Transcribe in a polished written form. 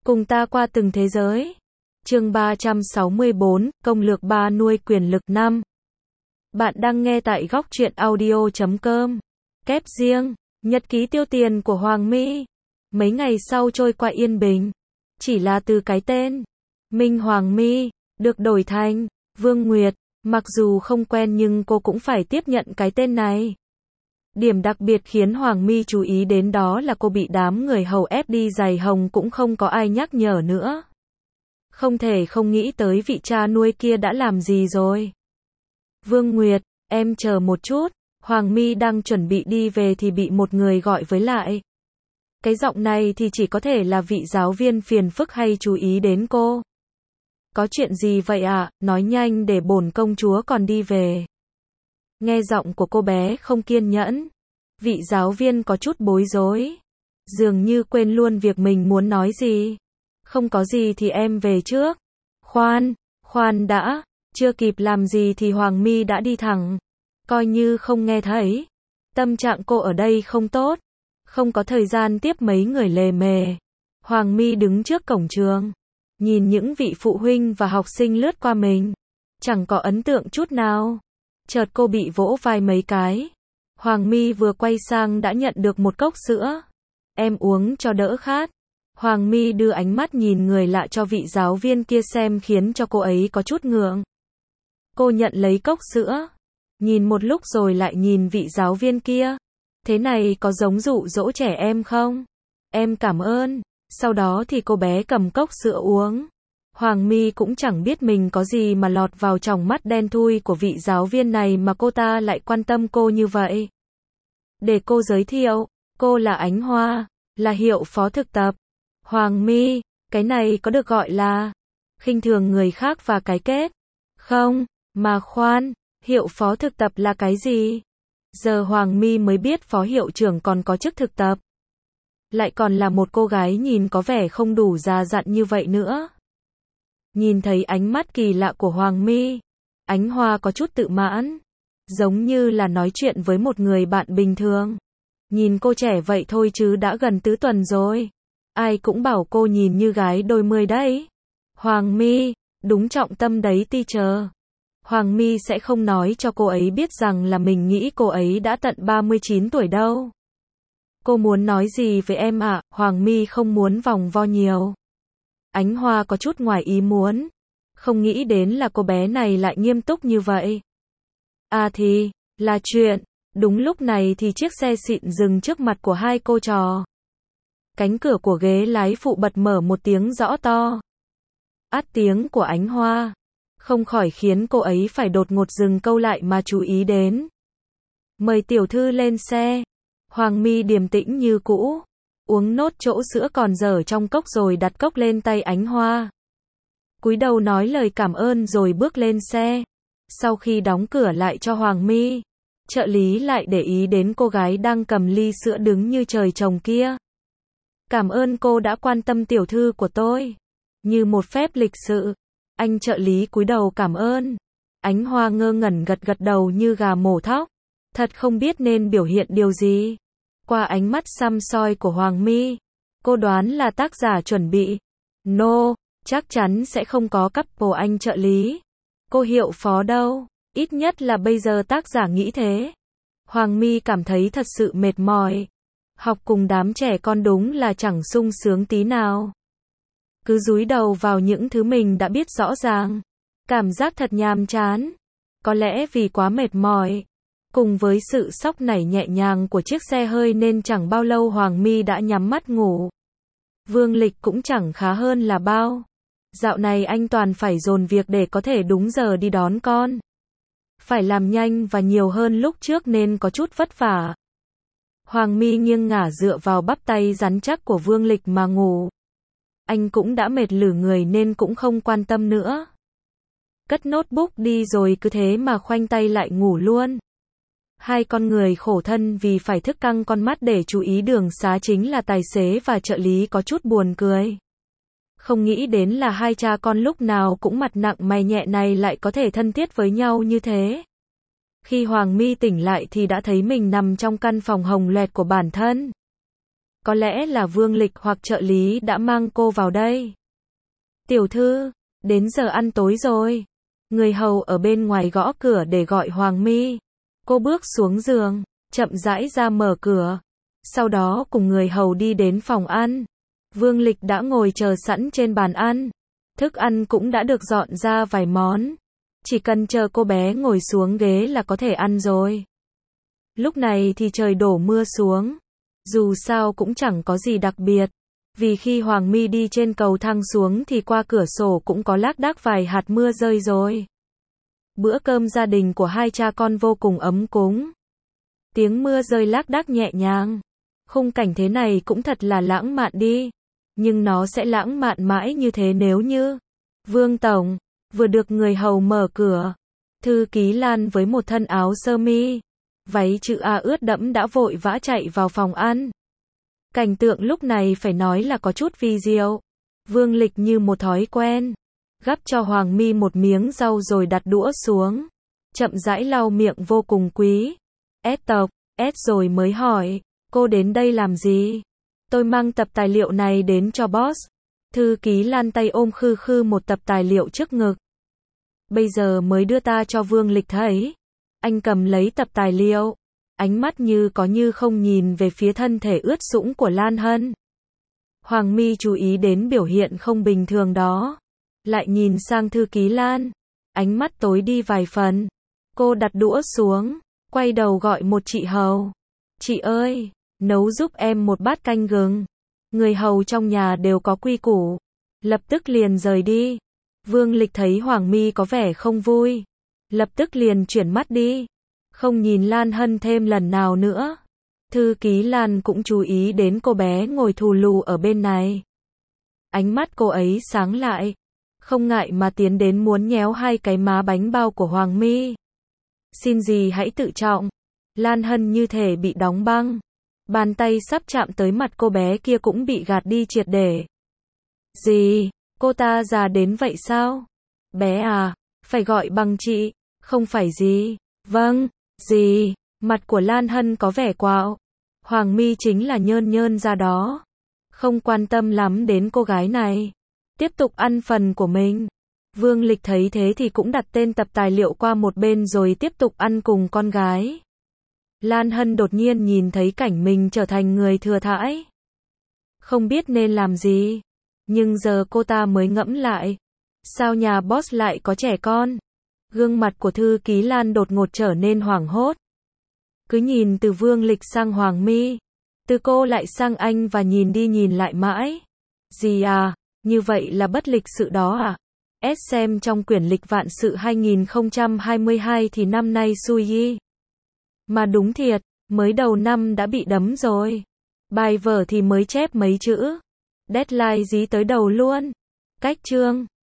Cùng ta qua từng thế giới. Chương 364, Công lược 3 nuôi quyền lực 5. Bạn đang nghe tại góc truyện audio.com. Kép riêng, nhật ký tiêu tiền của Hoàng My. Mấy ngày sau trôi qua yên bình. Chỉ là từ cái tên Minh Hoàng My được đổi thành Vương Nguyệt. Mặc dù không quen nhưng cô cũng phải tiếp nhận cái tên này. Điểm đặc biệt khiến Hoàng My chú ý đến đó là cô bị đám người hầu ép đi giày hồng cũng không có ai nhắc nhở nữa. Không thể không nghĩ tới vị cha nuôi kia đã làm gì rồi. Vương Nguyệt, em chờ một chút. Hoàng My đang chuẩn bị đi về thì bị một người gọi với lại. Cái giọng này thì chỉ có thể là vị giáo viên phiền phức hay chú ý đến cô. Có chuyện gì vậy ạ? Nói nhanh để bổn công chúa còn đi về. Nghe giọng của cô bé không kiên nhẫn. Vị giáo viên có chút bối rối. Dường như quên luôn việc mình muốn nói gì. Không có gì thì em về trước. Khoan đã. Chưa kịp làm gì thì Hoàng My đã đi thẳng. Coi như không nghe thấy. Tâm trạng cô ở đây không tốt. Không có thời gian tiếp mấy người lề mề. Hoàng My đứng trước cổng trường. Nhìn những vị phụ huynh và học sinh lướt qua mình. Chẳng có ấn tượng chút nào. Chợt cô bị vỗ vai mấy cái. Hoàng My vừa quay sang đã nhận được một cốc sữa. Em uống cho đỡ khát. Hoàng My đưa ánh mắt nhìn người lạ cho vị giáo viên kia xem khiến cho cô ấy có chút ngượng. Cô nhận lấy cốc sữa. Nhìn một lúc rồi lại nhìn vị giáo viên kia. Thế này có giống dụ dỗ trẻ em không? Em cảm ơn. Sau đó thì cô bé cầm cốc sữa uống. Hoàng My cũng chẳng biết mình có gì mà lọt vào tròng mắt đen thui của vị giáo viên này mà cô ta lại quan tâm cô như vậy. Để cô giới thiệu, cô là Ánh Hoa, là hiệu phó thực tập. Hoàng My, cái này có được gọi là khinh thường người khác và cái kết? Không, mà khoan, hiệu phó thực tập là cái gì? Giờ Hoàng My mới biết phó hiệu trưởng còn có chức thực tập. Lại còn là một cô gái nhìn có vẻ không đủ già dặn như vậy nữa. Nhìn thấy ánh mắt kỳ lạ của Hoàng My, Ánh Hoa có chút tự mãn. Giống như là nói chuyện với một người bạn bình thường. Nhìn cô trẻ vậy thôi chứ đã gần tứ tuần rồi. Ai cũng bảo cô nhìn như gái đôi mươi đấy. Hoàng My, đúng trọng tâm đấy teacher. Hoàng My sẽ không nói cho cô ấy biết rằng là mình nghĩ cô ấy đã tận 39 tuổi đâu. Cô muốn nói gì với em ạ? Hoàng My không muốn vòng vo nhiều. Ánh Hoa có chút ngoài ý muốn. Không nghĩ đến là cô bé này lại nghiêm túc như vậy. À thì, là chuyện. Đúng lúc này thì chiếc xe xịn dừng trước mặt của hai cô trò. Cánh cửa của ghế lái phụ bật mở một tiếng rõ to. Át tiếng của Ánh Hoa. Không khỏi khiến cô ấy phải đột ngột dừng câu lại mà chú ý đến. Mời tiểu thư lên xe. Hoàng My điềm tĩnh như cũ. Uống nốt chỗ sữa còn dở trong cốc rồi đặt cốc lên tay Ánh Hoa. Cúi đầu nói lời cảm ơn rồi bước lên xe. Sau khi đóng cửa lại cho Hoàng My, trợ lý lại để ý đến cô gái đang cầm ly sữa đứng như trời trồng kia. Cảm ơn cô đã quan tâm tiểu thư của tôi. Như một phép lịch sự, anh trợ lý cúi đầu cảm ơn. Ánh Hoa ngơ ngẩn gật gật đầu như gà mổ thóc. Thật không biết nên biểu hiện điều gì. Qua ánh mắt săm soi của Hoàng My, cô đoán là tác giả chuẩn bị. No, chắc chắn sẽ không có couple anh trợ lý. Cô hiệu phó đâu, ít nhất là bây giờ tác giả nghĩ thế. Hoàng My cảm thấy thật sự mệt mỏi. Học cùng đám trẻ con đúng là chẳng sung sướng tí nào. Cứ dúi đầu vào những thứ mình đã biết rõ ràng. Cảm giác thật nhàm chán. Có lẽ vì quá mệt mỏi. Cùng với sự sóc nảy nhẹ nhàng của chiếc xe hơi nên chẳng bao lâu Hoàng My đã nhắm mắt ngủ. Vương Lịch cũng chẳng khá hơn là bao. Dạo này anh toàn phải dồn việc để có thể đúng giờ đi đón con. Phải làm nhanh và nhiều hơn lúc trước nên có chút vất vả. Hoàng My nghiêng ngả dựa vào bắp tay rắn chắc của Vương Lịch mà ngủ. Anh cũng đã mệt lử người nên cũng không quan tâm nữa. Cất notebook đi rồi cứ thế mà khoanh tay lại ngủ luôn. Hai con người khổ thân vì phải thức căng con mắt để chú ý đường xá chính là tài xế và trợ lý có chút buồn cười. Không nghĩ đến là hai cha con lúc nào cũng mặt nặng mày nhẹ này lại có thể thân thiết với nhau như thế. Khi Hoàng My tỉnh lại thì đã thấy mình nằm trong căn phòng hồng loẹt của bản thân. có lẽ là Vương Lịch hoặc trợ lý đã mang cô vào đây. Tiểu thư, đến giờ ăn tối rồi. Người hầu ở bên ngoài gõ cửa để gọi Hoàng My. Cô bước xuống giường, chậm rãi ra mở cửa. Sau đó cùng người hầu đi đến phòng ăn. Vương Lịch đã ngồi chờ sẵn trên bàn ăn. Thức ăn cũng đã được dọn ra vài món. Chỉ cần chờ cô bé ngồi xuống ghế là có thể ăn rồi. Lúc này thì trời đổ mưa xuống. Dù sao cũng chẳng có gì đặc biệt. Vì khi Hoàng My đi trên cầu thang xuống thì qua cửa sổ cũng có lác đác vài hạt mưa rơi rồi. Bữa cơm gia đình của hai cha con vô cùng ấm cúng. Tiếng mưa rơi lác đác nhẹ nhàng. Khung cảnh thế này cũng thật là lãng mạn đi. Nhưng nó sẽ lãng mạn mãi như thế nếu như Vương Tổng vừa được người hầu mở cửa. Thư ký Lan với một thân áo sơ mi, váy chữ A ướt đẫm đã vội vã chạy vào phòng ăn. Cảnh tượng lúc này phải nói là có chút vi diệu. Vương Lịch như một thói quen, gắp cho Hoàng My một miếng rau rồi đặt đũa xuống. Chậm rãi lau miệng vô cùng quý. Rồi mới hỏi, cô đến đây làm gì? Tôi mang tập tài liệu này đến cho boss. Thư ký Lan tay ôm khư khư một tập tài liệu trước ngực. Bây giờ mới đưa ta cho Vương Lịch thấy. Anh cầm lấy tập tài liệu. Ánh mắt như có như không nhìn về phía thân thể ướt sũng của Lan Hân. Hoàng My chú ý đến biểu hiện không bình thường đó. Lại nhìn sang thư ký Lan. Ánh mắt tối đi vài phần. Cô đặt đũa xuống. Quay đầu gọi một chị hầu. Chị ơi, nấu giúp em một bát canh gừng. Người hầu trong nhà đều có quy củ. Lập tức liền rời đi. Vương Lịch thấy Hoàng My có vẻ không vui. Lập tức liền chuyển mắt đi. Không nhìn Lan Hân thêm lần nào nữa. Thư ký Lan cũng chú ý đến cô bé ngồi thù lù ở bên này. Ánh mắt cô ấy sáng lại. Không ngại mà tiến đến muốn nhéo hai cái má bánh bao của Hoàng My. Xin gì hãy tự trọng. Lan Hân như thể bị đóng băng. Bàn tay sắp chạm tới mặt cô bé kia cũng bị gạt đi triệt để. Gì? Cô ta già đến vậy sao? Bé à, phải gọi bằng chị. Không phải gì? Vâng, gì? Mặt của Lan Hân có vẻ quạo. Hoàng My chính là nhơn nhơn ra đó. Không quan tâm lắm đến cô gái này. Tiếp tục ăn phần của mình. Vương Lịch thấy thế thì cũng đặt tên tập tài liệu qua một bên rồi tiếp tục ăn cùng con gái. Lan Hân đột nhiên nhìn thấy cảnh mình trở thành người thừa thãi. Không biết nên làm gì. Nhưng giờ cô ta mới ngẫm lại. Sao nhà boss lại có trẻ con? Gương mặt của thư ký Lan đột ngột trở nên hoảng hốt. Cứ nhìn từ Vương Lịch sang Hoàng My. Từ cô lại sang anh và nhìn đi nhìn lại mãi. Gì à? Như vậy là bất lịch sự đó à? Xem trong quyển lịch vạn sự 2022 thì năm nay xui yi. Mà đúng thiệt, mới đầu năm đã bị đấm rồi. Bài vở thì mới chép mấy chữ. Deadline dí tới đầu luôn. Cách chương